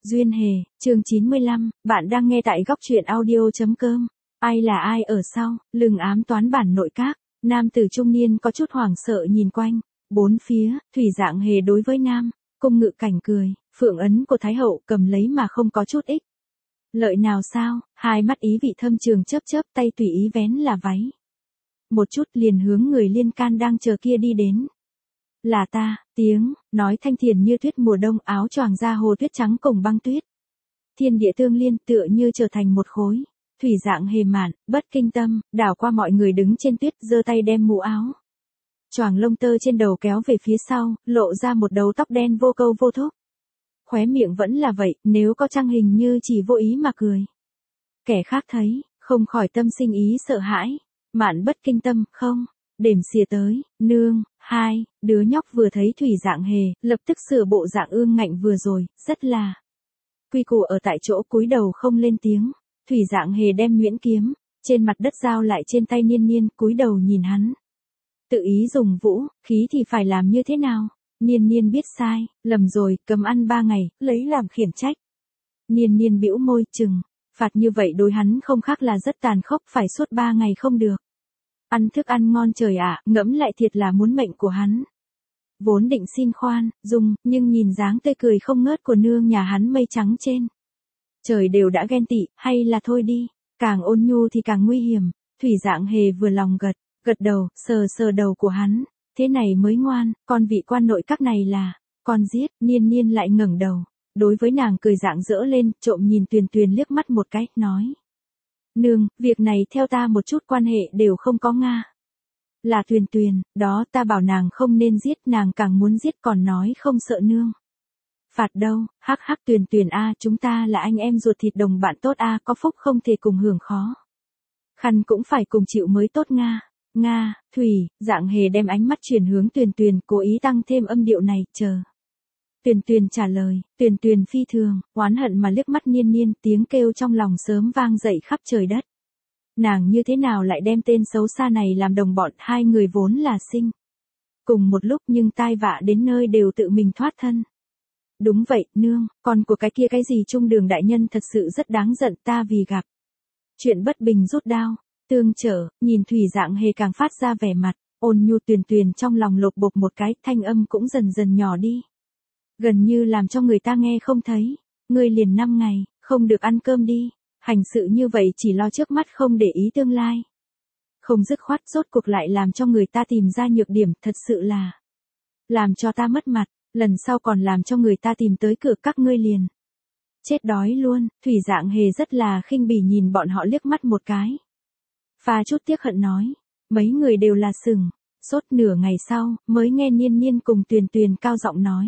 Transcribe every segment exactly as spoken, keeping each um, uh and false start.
Duyên Hề, chương chín mươi lăm, bạn đang nghe tại góc truyện audio.com. Ai là ai ở sau, lưng ám toán bản nội các, nam tử trung niên có chút hoảng sợ nhìn quanh, bốn phía, Thủy Dạng Hề đối với nam, cung ngự cảnh cười, phượng ấn của Thái Hậu cầm lấy mà không có chút ích. Lợi nào sao, hai mắt ý vị thâm trường chớp chớp tay tùy ý vén là váy. Một chút liền hướng người liên can đang chờ kia đi đến. Là ta, tiếng, nói thanh thiền như tuyết mùa đông áo choàng da hồ tuyết trắng cùng băng tuyết. Thiên địa tương liên tựa như trở thành một khối. Thủy Dạng Hề mạn, bất kinh tâm, đảo qua mọi người đứng trên tuyết giơ tay đem mũ áo. Choàng lông tơ trên đầu kéo về phía sau, lộ ra một đầu tóc đen vô câu vô thúc. Khóe miệng vẫn là vậy, nếu có trang hình như chỉ vô ý mà cười. Kẻ khác thấy, không khỏi tâm sinh ý sợ hãi. Mạn bất kinh tâm, không. Đềm xìa tới, nương, hai, đứa nhóc vừa thấy Thủy Dạng Hề, lập tức sửa bộ dạng ương ngạnh vừa rồi, rất là. Quy củ ở tại chỗ cúi đầu không lên tiếng, Thủy Dạng Hề đem nhuyễn kiếm, trên mặt đất giao lại trên tay Niên Niên, cúi đầu nhìn hắn. Tự ý dùng vũ, khí thì phải làm như thế nào? Niên Niên biết sai, lầm rồi, cầm ăn ba ngày, lấy làm khiển trách. Niên Niên bĩu môi, chừng, phạt như vậy đối hắn không khác là rất tàn khốc, phải suốt ba ngày không được. Ăn thức ăn ngon trời ạ, ngẫm lại thiệt là muốn mệnh của hắn. Vốn định xin khoan, dung, nhưng nhìn dáng tươi cười không ngớt của nương nhà hắn mây trắng trên. Trời đều đã ghen tị, hay là thôi đi, càng ôn nhu thì càng nguy hiểm. Thủy Dạng Hề vừa lòng gật, gật đầu, sờ sờ đầu của hắn, thế này mới ngoan, con vị quan nội các này là, con giết. Niên Niên lại ngẩng đầu, đối với nàng cười rạng rỡ lên, trộm nhìn Tuyền Tuyền liếc mắt một cái, nói. Nương, việc này theo ta một chút quan hệ đều không có nga. Là Tuyền Tuyền, đó ta bảo nàng không nên giết, nàng càng muốn giết còn nói không sợ nương. Phạt đâu, hắc hắc Tuyền Tuyền a, chúng ta là anh em ruột thịt đồng bạn tốt a, có phúc không thể cùng hưởng khó. Khăn cũng phải cùng chịu mới tốt nga. Nga, Thủy, Dạng Hề đem ánh mắt chuyển hướng Tuyền Tuyền, cố ý tăng thêm âm điệu này, chờ. Tuyền Tuyền trả lời, Tuyền Tuyền phi thường, oán hận mà liếc mắt Niên Niên, tiếng kêu trong lòng sớm vang dậy khắp trời đất. Nàng như thế nào lại đem tên xấu xa này làm đồng bọn, hai người vốn là sinh. Cùng một lúc nhưng tai vạ đến nơi đều tự mình thoát thân. Đúng vậy, nương, con của cái kia cái gì Trung Đường đại nhân thật sự rất đáng giận, ta vì gặp. Chuyện bất bình rút đao, tương trở, nhìn Thủy Dạng Hề càng phát ra vẻ mặt, ôn nhu Tuyền Tuyền trong lòng lột bột một cái, thanh âm cũng dần dần nhỏ đi. Gần như làm cho người ta nghe không thấy. Ngươi liền năm ngày, không được ăn cơm đi. Hành sự như vậy chỉ lo trước mắt không để ý tương lai. Không dứt khoát rốt cuộc lại làm cho người ta tìm ra nhược điểm, thật sự là. Làm cho ta mất mặt, lần sau còn làm cho người ta tìm tới cửa các ngươi liền. Chết đói luôn, Thủy Dạng Hề rất là khinh bỉ nhìn bọn họ liếc mắt một cái. Pha chút tiếc hận nói. Mấy người đều là sừng. Sốt nửa ngày sau, mới nghe Niên Niên cùng Tuyền Tuyền cao giọng nói.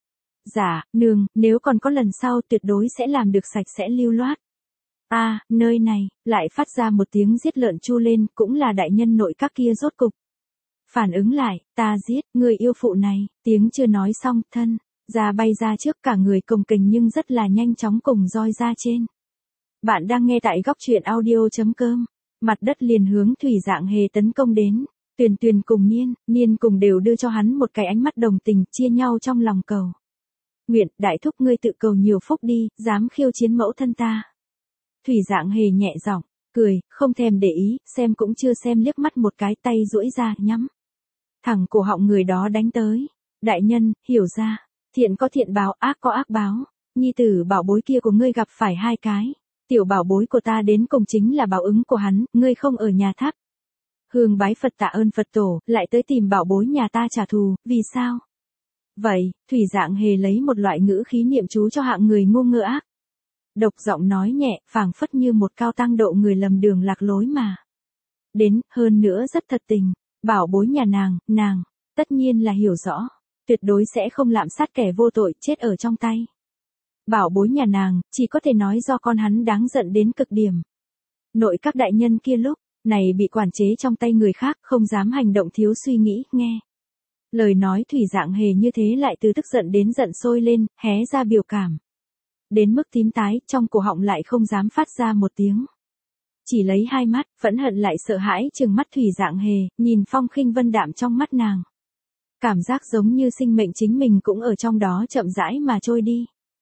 Dạ, nương, nếu còn có lần sau tuyệt đối sẽ làm được sạch sẽ lưu loát. A, à, nơi này, lại phát ra một tiếng giết lợn chu lên, cũng là đại nhân nội các kia rốt cục. Phản ứng lại, ta giết, người yêu phụ này, tiếng chưa nói xong, thân, ra bay ra trước cả người cồng kềnh nhưng rất là nhanh chóng cùng roi ra trên. Bạn đang nghe tại góc truyện audio.com, mặt đất liền hướng Thủy Dạng Hề tấn công đến. Tuyền Tuyền cùng Niên, Niên cùng đều đưa cho hắn một cái ánh mắt đồng tình, chia nhau trong lòng cầu. Nguyện, đại thúc ngươi tự cầu nhiều phúc đi, dám khiêu chiến mẫu thân ta. Thủy Dạng Hề nhẹ giọng, cười, không thèm để ý, xem cũng chưa xem liếc mắt một cái, tay duỗi ra, nhắm. Thẳng cổ họng người đó đánh tới. Đại nhân, hiểu ra, thiện có thiện báo, ác có ác báo. Nhi tử bảo bối kia của ngươi gặp phải hai cái. Tiểu bảo bối của ta đến cùng chính là báo ứng của hắn, ngươi không ở nhà tháp. Hương bái Phật tạ ơn Phật tổ, lại tới tìm bảo bối nhà ta trả thù, vì sao? Vậy, Thủy Dạng Hề lấy một loại ngữ khí niệm chú cho hạng người ngu ngơ ác. Độc giọng nói nhẹ, phảng phất như một cao tăng độ người lầm đường lạc lối mà. Đến, hơn nữa rất thật tình, bảo bối nhà nàng, nàng, tất nhiên là hiểu rõ, tuyệt đối sẽ không lạm sát kẻ vô tội chết ở trong tay. Bảo bối nhà nàng, chỉ có thể nói do con hắn đáng giận đến cực điểm. Nội các đại nhân kia lúc này bị quản chế trong tay người khác, không dám hành động thiếu suy nghĩ, nghe. Lời nói Thủy Dạng Hề như thế lại từ tức giận đến giận sôi lên, hé ra biểu cảm. Đến mức tím tái, trong cổ họng lại không dám phát ra một tiếng. Chỉ lấy hai mắt, phẫn hận lại sợ hãi trừng mắt Thủy Dạng Hề, nhìn phong khinh vân đạm trong mắt nàng. Cảm giác giống như sinh mệnh chính mình cũng ở trong đó chậm rãi mà trôi đi.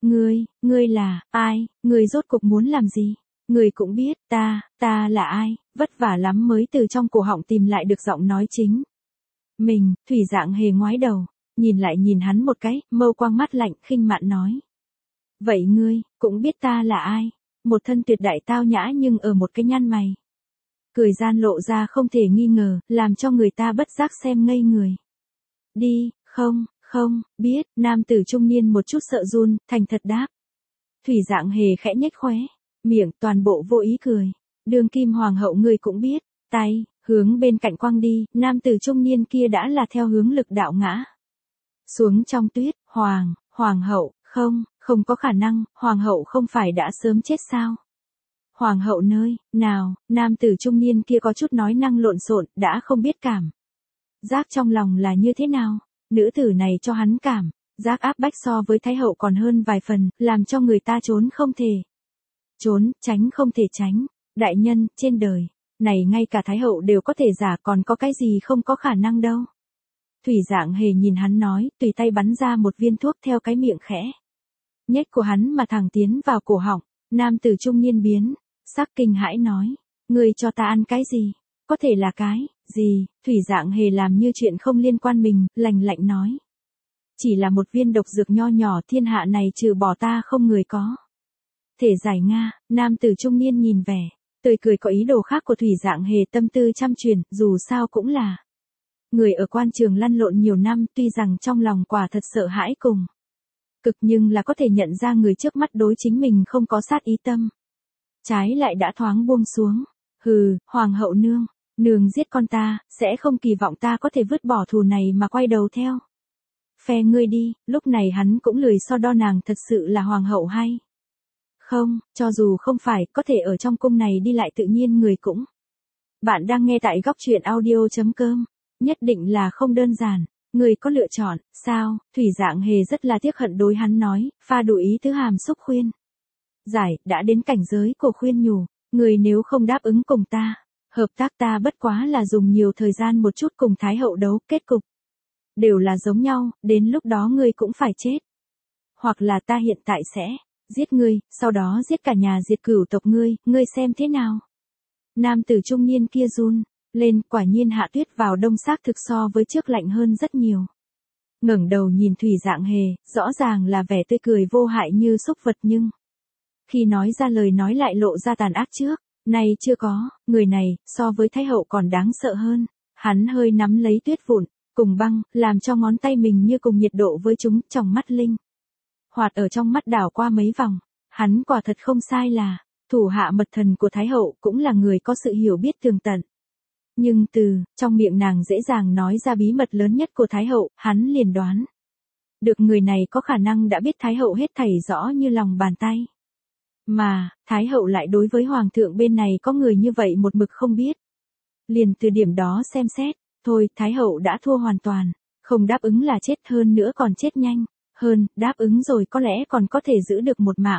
Ngươi, ngươi là, ai, ngươi rốt cục muốn làm gì? Ngươi cũng biết, ta, ta là ai, vất vả lắm mới từ trong cổ họng tìm lại được giọng nói chính. Mình, Thủy Dạng Hề ngoái đầu, nhìn lại nhìn hắn một cái, mâu quang mắt lạnh, khinh mạn nói. Vậy ngươi, cũng biết ta là ai? Một thân tuyệt đại tao nhã nhưng ở một cái nhăn mày. Cười gian lộ ra không thể nghi ngờ, làm cho người ta bất giác xem ngây người. Đi, không, không, biết, nam tử trung niên một chút sợ run, thành thật đáp. Thủy Dạng Hề khẽ nhếch khóe, miệng toàn bộ vô ý cười. Đường kim hoàng hậu ngươi cũng biết, tay, hướng bên cạnh quăng đi, nam tử trung niên kia đã là theo hướng lực đạo ngã. Xuống trong tuyết, hoàng, hoàng hậu, không, không có khả năng, hoàng hậu không phải đã sớm chết sao? Hoàng hậu nơi, nào, nam tử trung niên kia có chút nói năng lộn xộn, đã không biết cảm. Giác trong lòng là như thế nào? Nữ tử này cho hắn cảm, giác áp bách so với thái hậu còn hơn vài phần, làm cho người ta trốn không thể. Trốn, tránh không thể tránh. Đại nhân, trên đời, này ngay cả thái hậu đều có thể giả, còn có cái gì không có khả năng đâu. Thủy Dạng Hề nhìn hắn nói, tùy tay bắn ra một viên thuốc theo cái miệng khẽ. Nhếch của hắn mà thẳng tiến vào cổ họng, nam tử trung niên biến, sắc kinh hãi nói, ngươi cho ta ăn cái gì? Có thể là cái, gì? Thủy Dạng Hề làm như chuyện không liên quan mình, lạnh lạnh nói. Chỉ là một viên độc dược nho nhỏ, thiên hạ này trừ bỏ ta không người có. Thể giải Nga, nam tử trung niên nhìn vẻ, tươi cười có ý đồ khác của Thủy Dạng Hề tâm tư trăm truyền, dù sao cũng là. Người ở quan trường lăn lộn nhiều năm, tuy rằng trong lòng quả thật sợ hãi cùng. Cực nhưng là có thể nhận ra người trước mắt đối chính mình không có sát ý tâm. Trái lại đã thoáng buông xuống. Hừ, hoàng hậu nương, nương giết con ta, sẽ không kỳ vọng ta có thể vứt bỏ thù này mà quay đầu theo. Phe ngươi đi, lúc này hắn cũng lười so đo nàng thật sự là hoàng hậu hay. Không, cho dù không phải, có thể ở trong cung này đi lại tự nhiên người cũng. Bạn đang nghe tại góc truyện audio.com, nhất định là không đơn giản. Người có lựa chọn, sao? Thủy Dạng Hề rất là tiếc hận đối hắn nói, pha đủ ý thứ hàm xúc khuyên. Giải, đã đến cảnh giới của khuyên nhủ, người nếu không đáp ứng cùng ta, hợp tác ta bất quá là dùng nhiều thời gian một chút cùng Thái hậu đấu, kết cục. Đều là giống nhau, đến lúc đó ngươi cũng phải chết. Hoặc là ta hiện tại sẽ, giết ngươi, sau đó giết cả nhà diệt cửu tộc ngươi, ngươi xem thế nào? Nam tử trung niên kia run lên, quả nhiên hạ tuyết vào đông xác thực so với trước lạnh hơn rất nhiều. Ngẩng đầu nhìn Thủy Dạng Hề, rõ ràng là vẻ tươi cười vô hại như súc vật nhưng khi nói ra lời nói lại lộ ra tàn ác trước, này chưa có, người này so với thái hậu còn đáng sợ hơn. Hắn hơi nắm lấy tuyết vụn, cùng băng, làm cho ngón tay mình như cùng nhiệt độ với chúng, trong mắt linh hoạt ở trong mắt đảo qua mấy vòng. Hắn quả thật không sai là thủ hạ mật thần của thái hậu, cũng là người có sự hiểu biết tường tận. Nhưng từ, trong miệng nàng dễ dàng nói ra bí mật lớn nhất của Thái hậu, hắn liền đoán. Được người này có khả năng đã biết Thái hậu hết thảy rõ như lòng bàn tay. Mà, Thái hậu lại đối với Hoàng thượng bên này có người như vậy một mực không biết. Liền từ điểm đó xem xét, thôi, Thái hậu đã thua hoàn toàn. Không đáp ứng là chết, hơn nữa còn chết nhanh. Hơn, đáp ứng rồi có lẽ còn có thể giữ được một mạng.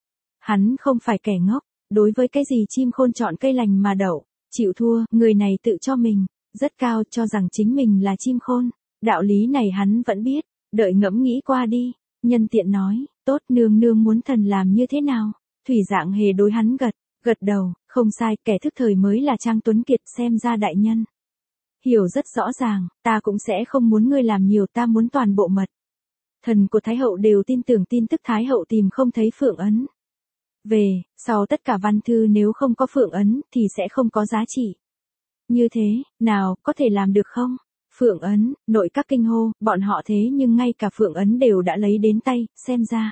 Hắn không phải kẻ ngốc, đối với cái gì chim khôn chọn cây lành mà đậu. Chịu thua, người này tự cho mình, rất cao, cho rằng chính mình là chim khôn. Đạo lý này hắn vẫn biết, đợi ngẫm nghĩ qua đi. Nhân tiện nói, tốt, nương nương muốn thần làm như thế nào? Thủy Dạng Hề đối hắn gật, gật đầu, không sai, kẻ thức thời mới là Trang Tuấn Kiệt, xem ra đại nhân. Hiểu rất rõ ràng, ta cũng sẽ không muốn ngươi làm nhiều, ta muốn toàn bộ mật. Thần của Thái hậu đều tin tưởng tin tức Thái hậu tìm không thấy phượng ấn. Về, sau tất cả văn thư nếu không có phượng ấn, thì sẽ không có giá trị. Như thế, nào, có thể làm được không? Phượng ấn, nội các kinh hô, bọn họ thế nhưng ngay cả phượng ấn đều đã lấy đến tay, xem ra.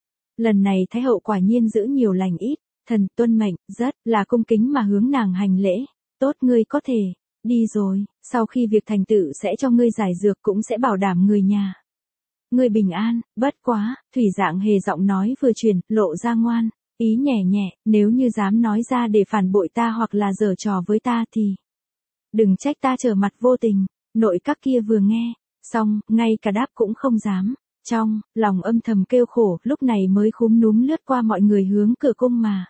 Lần này Thái hậu quả nhiên giữ nhiều lành ít, thần tuân mệnh, rất là cung kính mà hướng nàng hành lễ. Tốt, ngươi có thể, đi rồi, sau khi việc thành tựu sẽ cho ngươi giải dược, cũng sẽ bảo đảm người nhà. Ngươi bình an, bất quá, Thủy Dạng Hề giọng nói vừa truyền, lộ ra ngoan. Ý nhẹ nhẹ, nếu như dám nói ra để phản bội ta hoặc là giở trò với ta thì đừng trách ta trở mặt vô tình. Nội các kia vừa nghe, xong, ngay cả đáp cũng không dám. Trong lòng âm thầm kêu khổ, lúc này mới khúm núm lướt qua mọi người hướng cửa cung mà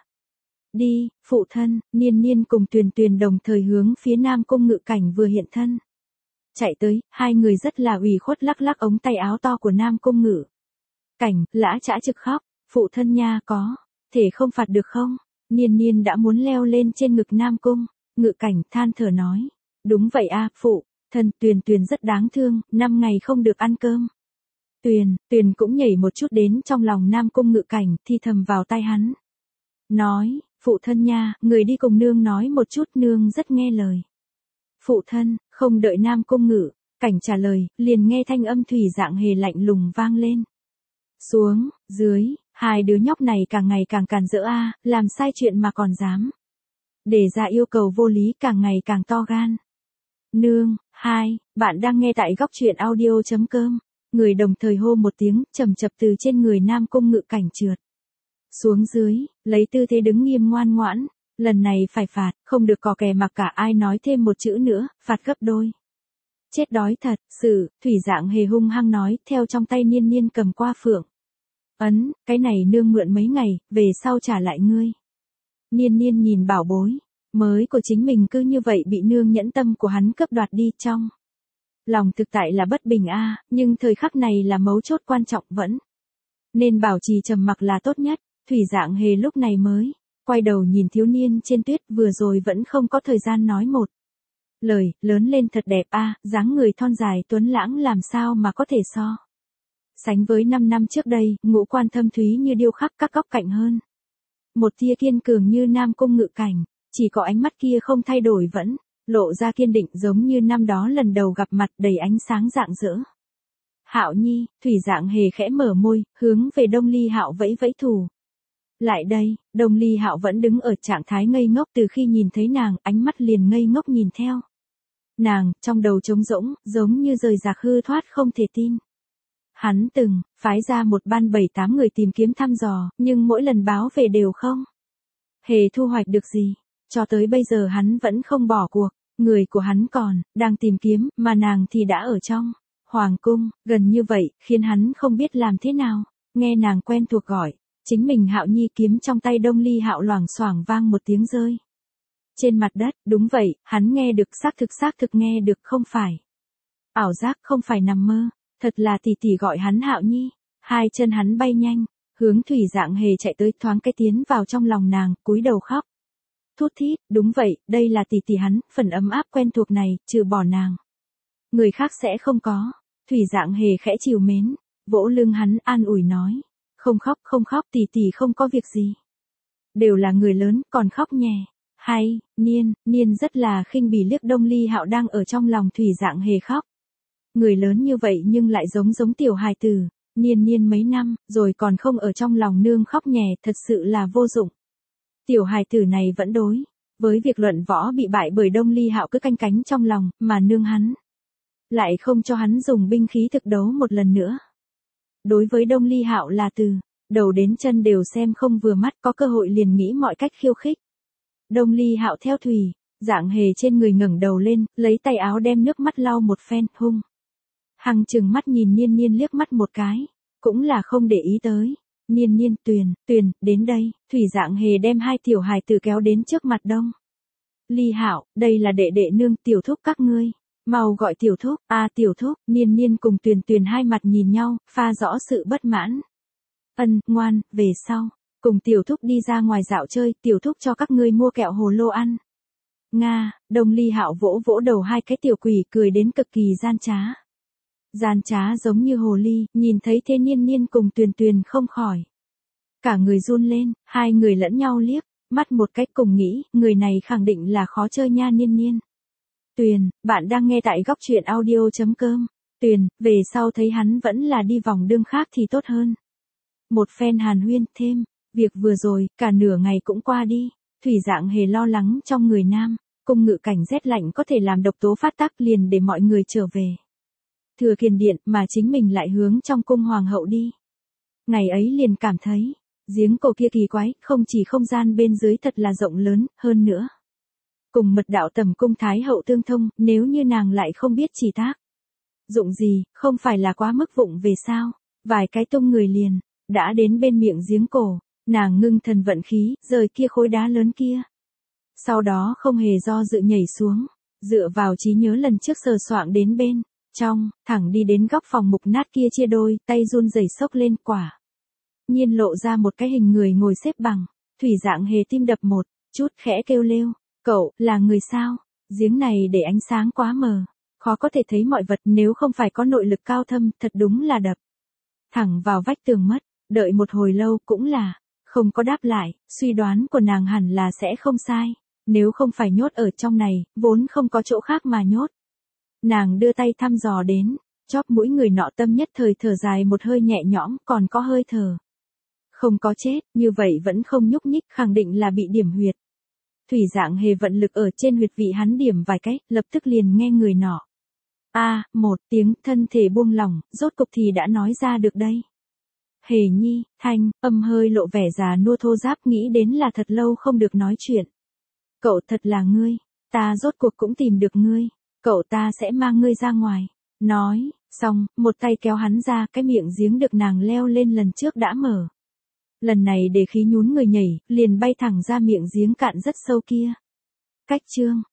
đi. Phụ thân, Niên Niên cùng Tuyền Tuyền đồng thời hướng phía Nam Cung Ngự Cảnh vừa hiện thân. Chạy tới, hai người rất là ủy khuất lắc lắc ống tay áo to của Nam Cung Ngự Cảnh, lã chã trực khóc. Phụ thân nha có, thể không phạt được không? Niên Niên đã muốn leo lên trên ngực Nam Cung, Ngự Cảnh than thở nói. Đúng vậy a, phụ, thân Tuyền Tuyền rất đáng thương, năm ngày không được ăn cơm. Tuyền, Tuyền cũng nhảy một chút đến trong lòng Nam Cung Ngự Cảnh, thi thầm vào tai hắn. Nói, phụ thân nha, người đi cùng nương nói một chút, nương rất nghe lời. Phụ thân, không đợi Nam Cung Ngự Cảnh trả lời, liền nghe thanh âm Thủy Dạng Hề lạnh lùng vang lên. Xuống, dưới, hai đứa nhóc này càng ngày càng càn rỡ a, làm sai chuyện mà còn dám. Để ra yêu cầu vô lý càng ngày càng to gan. Nương, hai, bạn đang nghe tại góc truyện audio.com. Người đồng thời hô một tiếng, chầm chập từ trên người Nam Cung Ngự Cảnh trượt xuống dưới, lấy tư thế đứng nghiêm ngoan ngoãn. Lần này phải phạt, không được cò kè mặc cả, ai nói thêm một chữ nữa, phạt gấp đôi. Chết đói thật, sự, Thủy Dạng Hề hung hăng nói, theo trong tay Niên Niên cầm qua phượng ấn, cái này nương mượn mấy ngày, về sau trả lại ngươi. Niên Niên nhìn bảo bối mới của chính mình cứ như vậy bị nương nhẫn tâm của hắn cướp đoạt đi, trong lòng thực tại là bất bình a, nhưng thời khắc này là mấu chốt quan trọng, vẫn nên bảo trì trầm mặc là tốt nhất. Thủy Dạng Hề lúc này mới quay đầu nhìn thiếu niên trên tuyết, vừa rồi vẫn không có thời gian nói một lời, lớn lên thật đẹp a, dáng người thon dài tuấn lãng làm sao mà có thể so sánh với năm năm trước đây, ngũ quan thâm thúy như điêu khắc, các góc cạnh hơn một tia kiên cường như Nam Cung Ngự Cảnh, chỉ có ánh mắt kia không thay đổi, vẫn lộ ra kiên định giống như năm đó lần đầu gặp mặt, đầy ánh sáng rạng rỡ. Hạo Nhi, Thủy Dạng Hề khẽ mở môi, hướng về Đông Ly Hạo vẫy vẫy thủ. Lại đây, Đông Ly Hạo vẫn đứng ở trạng thái ngây ngốc, từ khi nhìn thấy nàng, ánh mắt liền ngây ngốc nhìn theo nàng, trong đầu trống rỗng, giống như rời rạc hư thoát, không thể tin. Hắn từng phái ra một ban bảy tám người tìm kiếm thăm dò, nhưng mỗi lần báo về đều không hề thu hoạch được gì. Cho tới bây giờ hắn vẫn không bỏ cuộc, người của hắn còn đang tìm kiếm, mà nàng thì đã ở trong hoàng cung, gần như vậy, khiến hắn không biết làm thế nào. Nghe nàng quen thuộc gọi chính mình Hạo Nhi, kiếm trong tay Đông Ly Hạo loảng xoảng vang một tiếng rơi trên mặt đất. Đúng vậy, hắn nghe được, xác thực xác thực nghe được, không phải ảo giác, không phải nằm mơ, thật là tỷ tỷ gọi hắn Hạo Nhi. Hai chân hắn bay nhanh, hướng Thủy Dạng Hề chạy tới, thoáng cái tiến vào trong lòng nàng, cúi đầu khóc thút thít. Đúng vậy, đây là tỷ tỷ hắn, phần ấm áp quen thuộc này, trừ bỏ nàng, người khác sẽ không có. Thủy Dạng Hề khẽ trìu mến, vỗ lưng hắn, an ủi nói. Không khóc, không khóc, tỷ tỷ không có việc gì. Đều là người lớn, còn khóc nhè. Hay, Niên, Niên rất là khinh bỉ liếc Đông Ly Hạo đang ở trong lòng Thủy Dạng Hề khóc. Người lớn như vậy nhưng lại giống giống tiểu hài tử. Niên Niên mấy năm, rồi còn không ở trong lòng nương khóc nhè, thật sự là vô dụng. Tiểu hài tử này vẫn đối với việc luận võ bị bại bởi Đông Ly Hạo cứ canh cánh trong lòng, mà nương hắn lại không cho hắn dùng binh khí thực đấu một lần nữa. Đối với Đông Ly Hạo là từ đầu đến chân đều xem không vừa mắt, có cơ hội liền nghĩ mọi cách khiêu khích. Đông Ly Hạo theo Thủy Dạng Hề trên người ngẩng đầu lên, lấy tay áo đem nước mắt lau một phen, hung hăng chừng mắt nhìn Niên Niên liếc mắt một cái, cũng là không để ý tới. Niên Niên, Tuyền, Tuyền, đến đây. Thủy Dạng Hề đem hai tiểu hài tử kéo đến trước mặt Đông Ly Hạo, đây là đệ đệ nương, tiểu thúc các ngươi, mau gọi tiểu thúc. A à, tiểu thúc. Niên Niên cùng Tuyền Tuyền hai mặt nhìn nhau, pha rõ sự bất mãn. Ân, ngoan, về sau cùng tiểu thúc đi ra ngoài dạo chơi, tiểu thúc cho các ngươi mua kẹo hồ lô ăn. Nga. Đông Ly Hạo vỗ vỗ đầu hai cái tiểu quỷ, cười đến cực kỳ gian trá. Gian trá giống như hồ ly, nhìn thấy thế Niên Niên cùng Tuyền Tuyền không khỏi cả người run lên, hai người lẫn nhau liếc mắt một cách, cùng nghĩ, người này khẳng định là khó chơi nha. Niên Niên. Tuyền, bạn đang nghe tại góc truyện audio.com. Tuyền, về sau thấy hắn vẫn là đi vòng đương khác thì tốt hơn. Một phen hàn huyên thêm, việc vừa rồi, cả nửa ngày cũng qua đi. Thủy Dạng Hề lo lắng trong người Nam Cung Ngự Cảnh rét lạnh có thể làm độc tố phát tác, liền để mọi người trở về Thừa Kiền Điện, mà chính mình lại hướng trong cung hoàng hậu đi. Ngày ấy liền cảm thấy giếng cổ kia kỳ quái, không chỉ không gian bên dưới thật là rộng lớn, hơn nữa cùng mật đạo tầm cung thái hậu tương thông, nếu như nàng lại không biết chỉ tác dụng gì, không phải là quá mức vụng về sao? Vài cái tung người liền đã đến bên miệng giếng cổ, nàng ngưng thần vận khí, rời kia khối đá lớn kia. Sau đó không hề do dự nhảy xuống, dựa vào trí nhớ lần trước sờ soạng đến bên trong, thẳng đi đến góc phòng mục nát kia chia đôi, tay run rẩy xốc lên quả nhiên lộ ra một cái hình người ngồi xếp bằng. Thủy Dạng Hề tim đập một chút khẽ kêu lêu, cậu, là người sao? Giếng này để ánh sáng quá mờ, khó có thể thấy mọi vật, nếu không phải có nội lực cao thâm, thật đúng là đập thẳng vào vách tường mất. Đợi một hồi lâu cũng là không có đáp lại, suy đoán của nàng hẳn là sẽ không sai. Nếu không phải nhốt ở trong này, vốn không có chỗ khác mà nhốt. Nàng đưa tay thăm dò đến, chóp mũi người nọ tâm nhất thời thở dài một hơi nhẹ nhõm, còn có hơi thở. Không có chết, như vậy vẫn không nhúc nhích, khẳng định là bị điểm huyệt. Thủy Dạng Hề vận lực ở trên huyệt vị hắn điểm vài cái, lập tức liền nghe người nọ. A, một tiếng, thân thể buông lỏng, rốt cục thì đã nói ra được đây. Hề nhi, thanh, âm hơi lộ vẻ già nua thô ráp, nghĩ đến là thật lâu không được nói chuyện. Cậu thật là ngươi, ta rốt cuộc cũng tìm được ngươi, cậu ta sẽ mang ngươi ra ngoài. Nói, xong, một tay kéo hắn ra, cái miệng giếng được nàng leo lên lần trước đã mở. Lần này để khí nhún người nhảy, liền bay thẳng ra miệng giếng cạn rất sâu kia. Cách chương